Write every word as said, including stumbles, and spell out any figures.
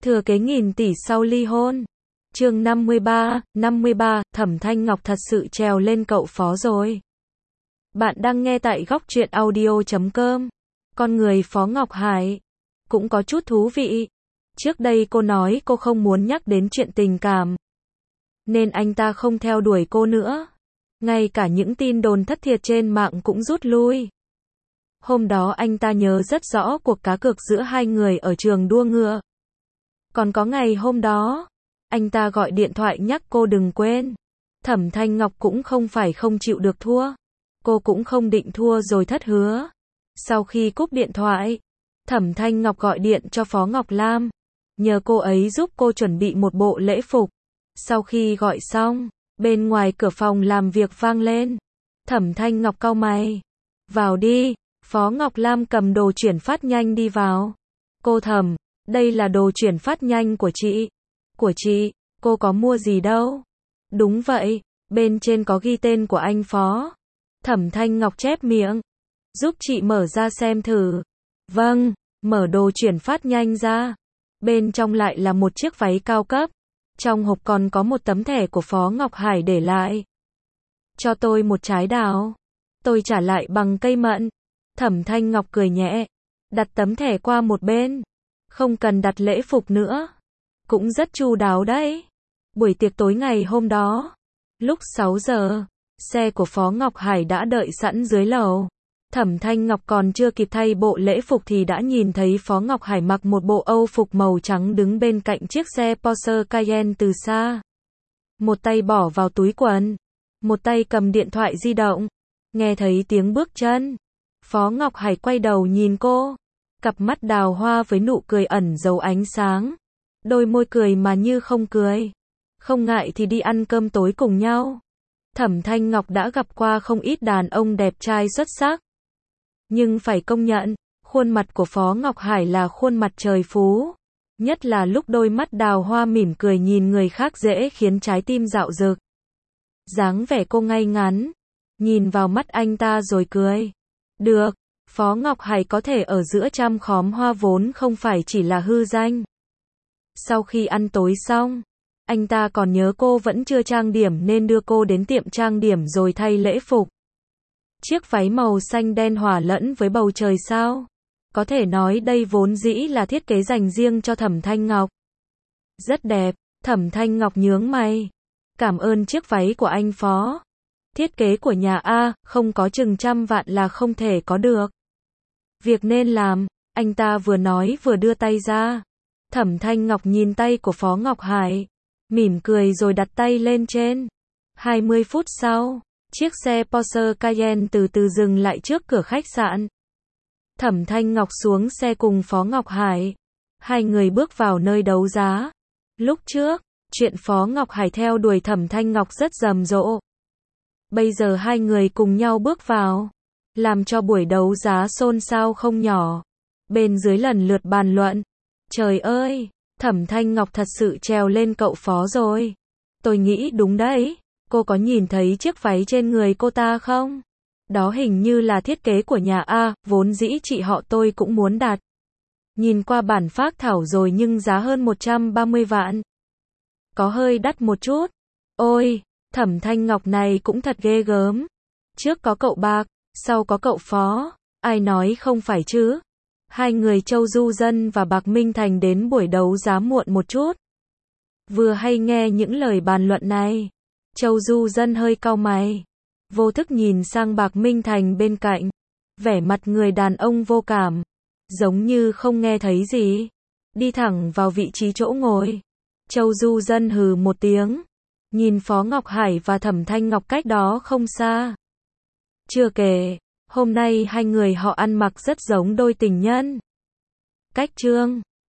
Thừa kế nghìn tỷ sau ly hôn. Chương năm mươi ba, năm mươi ba, Thẩm Thanh Ngọc thật sự trèo lên cậu Phó rồi. Bạn đang nghe tại góc truyện audio chấm com. Con người Phó Ngọc Hải cũng có chút thú vị. Trước đây cô nói cô không muốn nhắc đến chuyện tình cảm, nên anh ta không theo đuổi cô nữa. Ngay cả những tin đồn thất thiệt trên mạng cũng rút lui. Hôm đó anh ta nhớ rất rõ cuộc cá cược giữa hai người ở trường đua ngựa. Còn có ngày hôm đó, anh ta gọi điện thoại nhắc cô đừng quên. Thẩm Thanh Ngọc cũng không phải không chịu được thua. Cô cũng không định thua rồi thất hứa. Sau khi cúp điện thoại, Thẩm Thanh Ngọc gọi điện cho Phó Ngọc Lam, nhờ cô ấy giúp cô chuẩn bị một bộ lễ phục. Sau khi gọi xong, bên ngoài cửa phòng làm việc vang lên. Thẩm Thanh Ngọc cau mày. Vào đi. Phó Ngọc Lam cầm đồ chuyển phát nhanh đi vào. Cô Thẩm, đây là đồ chuyển phát nhanh của chị. Của chị, cô có mua gì đâu. Đúng vậy, bên trên có ghi tên của anh Phó. Thẩm Thanh Ngọc chép miệng. Giúp chị mở ra xem thử. Vâng, mở đồ chuyển phát nhanh ra. Bên trong lại là một chiếc váy cao cấp. Trong hộp còn có một tấm thẻ của Phó Ngọc Hải để lại. Cho tôi một trái đào. Tôi trả lại bằng cây mận. Thẩm Thanh Ngọc cười nhẹ. Đặt tấm thẻ qua một bên. Không cần đặt lễ phục nữa. Cũng rất chu đáo đấy. Buổi tiệc tối ngày hôm đó, lúc sáu giờ, xe của Phó Ngọc Hải đã đợi sẵn dưới lầu. Thẩm Thanh Ngọc còn chưa kịp thay bộ lễ phục thì đã nhìn thấy Phó Ngọc Hải mặc một bộ Âu phục màu trắng đứng bên cạnh chiếc xe Porsche Cayenne từ xa. Một tay bỏ vào túi quần, một tay cầm điện thoại di động. Nghe thấy tiếng bước chân, Phó Ngọc Hải quay đầu nhìn cô. Cặp mắt đào hoa với nụ cười ẩn giấu ánh sáng. Đôi môi cười mà như không cười. Không ngại thì đi ăn cơm tối cùng nhau. Thẩm Thanh Ngọc đã gặp qua không ít đàn ông đẹp trai xuất sắc. Nhưng phải công nhận, khuôn mặt của Phó Ngọc Hải là khuôn mặt trời phú. Nhất là lúc đôi mắt đào hoa mỉm cười nhìn người khác dễ khiến trái tim dạo dực. Dáng vẻ cô ngay ngắn. Nhìn vào mắt anh ta rồi cười. Được, Phó Ngọc Hải có thể ở giữa trăm khóm hoa vốn không phải chỉ là hư danh. Sau khi ăn tối xong, anh ta còn nhớ cô vẫn chưa trang điểm nên đưa cô đến tiệm trang điểm rồi thay lễ phục. Chiếc váy màu xanh đen hòa lẫn với bầu trời sao. Có thể nói đây vốn dĩ là thiết kế dành riêng cho Thẩm Thanh Ngọc. Rất đẹp. Thẩm Thanh Ngọc nhướng mày. Cảm ơn chiếc váy của anh Phó. Thiết kế của nhà A, không có chừng trăm vạn là không thể có được. Việc nên làm, anh ta vừa nói vừa đưa tay ra. Thẩm Thanh Ngọc nhìn tay của Phó Ngọc Hải, mỉm cười rồi đặt tay lên trên. hai mươi phút sau, chiếc xe Porsche Cayenne từ từ dừng lại trước cửa khách sạn. Thẩm Thanh Ngọc xuống xe cùng Phó Ngọc Hải. Hai người bước vào nơi đấu giá. Lúc trước, chuyện Phó Ngọc Hải theo đuổi Thẩm Thanh Ngọc rất rầm rộ. Bây giờ hai người cùng nhau bước vào, làm cho buổi đấu giá xôn xao không nhỏ. Bên dưới lần lượt bàn luận. Trời ơi, Thẩm Thanh Ngọc thật sự trèo lên cậu Phó rồi. Tôi nghĩ đúng đấy. Cô có nhìn thấy chiếc váy trên người cô ta không? Đó hình như là thiết kế của nhà A, vốn dĩ chị họ tôi cũng muốn đặt. Nhìn qua bản phác thảo rồi nhưng giá hơn một trăm ba mươi vạn. Có hơi đắt một chút. Ôi, Thẩm Thanh Ngọc này cũng thật ghê gớm. Trước có cậu Bạc, sau có cậu Phó. Ai nói không phải chứ? Hai người Châu Du Dân và Bạc Minh Thành đến buổi đấu giá muộn một chút. Vừa hay nghe những lời bàn luận này, Châu Du Dân hơi cau mày. Vô thức nhìn sang Bạc Minh Thành bên cạnh. Vẻ mặt người đàn ông vô cảm. Giống như không nghe thấy gì. Đi thẳng vào vị trí chỗ ngồi. Châu Du Dân hừ một tiếng. Nhìn Phó Ngọc Hải và Thẩm Thanh Ngọc cách đó không xa. Chưa kể, hôm nay hai người họ ăn mặc rất giống đôi tình nhân. Cách trương.